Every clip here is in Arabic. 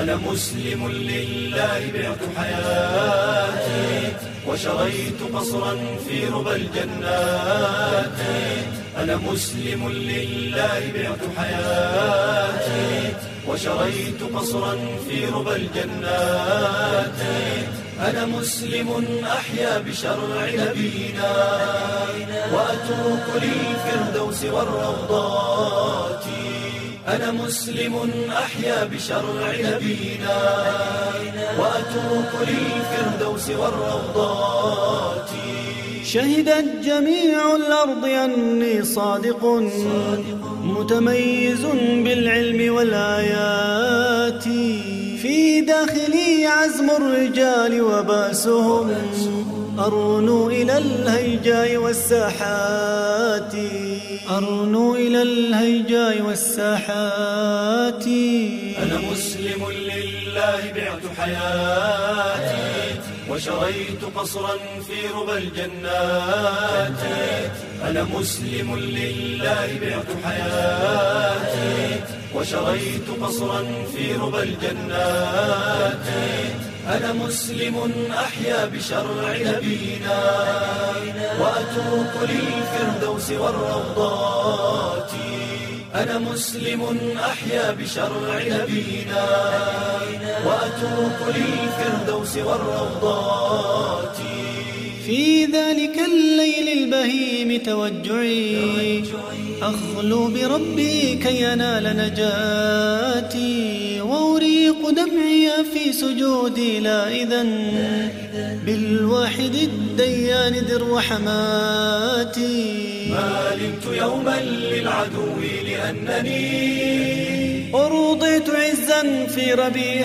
أنا مسلم لله بعت حياتي وشريت قصرا في ربى الجنات. أنا مسلم لله بعت حياتي وشريت قصرا في ربى الجنات. أنا مسلم أحيا بشرع نبينا وأتوق للفردوس والروضات. أنا مسلم أحيا بشرع نبينا وأتوق للفردوس والروضات. شهدت جميع الأرض أني صادق متميز بالعلم والآيات. في داخلي عزم الرجال وباسهم أرنو إلى الهيجاء والساحات. أرنو إلى الهيجاء والساحات. أنا مسلم لله بعت حياتي وشريت قصرا في ربى الجنات. أنا مسلم لله بعت حياتي وشريت قصرا في ربى الجنات. أنا مسلم أحيا بشرع نبينا وأتوق للفردوس والروضات. أنا مسلم أحيا بشرع نبينا وأتوق للفردوس والروضات. في ذلك الليل البهيم توجعي أخلو بربي كي ينال نجاتي. وأريق دمعي في سجودي لائذا بالواحد الديان ذي الرحمات. ما علمت يوما للعدو لأنني أرضيت عزا في ربيع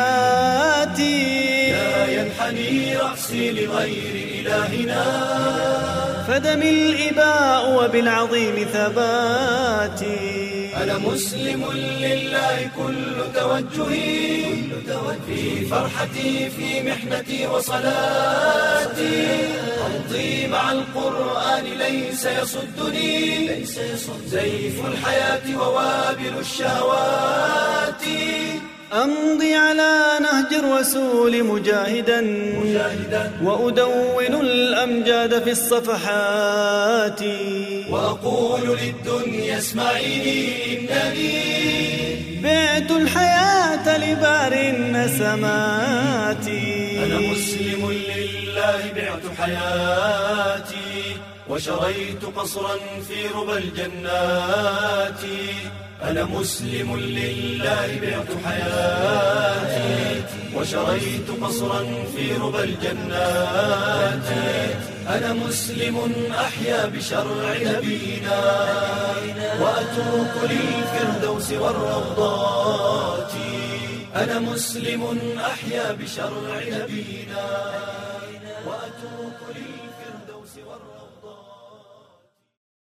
حياتي. لا ينحني رأسي لغير إلهنا فدمي الإباء وبالعظيم ثباتي. أنا مسلم لله كل توجهي في فرحتي في محنتي وصلاتي. أمضي مع القرآن ليس يصدني سيف الحياة ووابل الشهوات. أمضي على نهج الرسول مجاهدا وأدون الأمجاد في الصفحات. وأقول للدنيا اسمعيني إنني بعت الحياة لبار النسمات. أنا مسلم لله بعت حياتي وشريت قصرا في ربى الجنات. أنا مسلم لله بعت حياتي وشريت قصرا في ربى الجنات. أنا مسلم أحيا بشرع نبينا وأتوق للفردوس والروضات. أنا مسلم أحيا بشرع نبينا وأتوق للفردوس والروضات.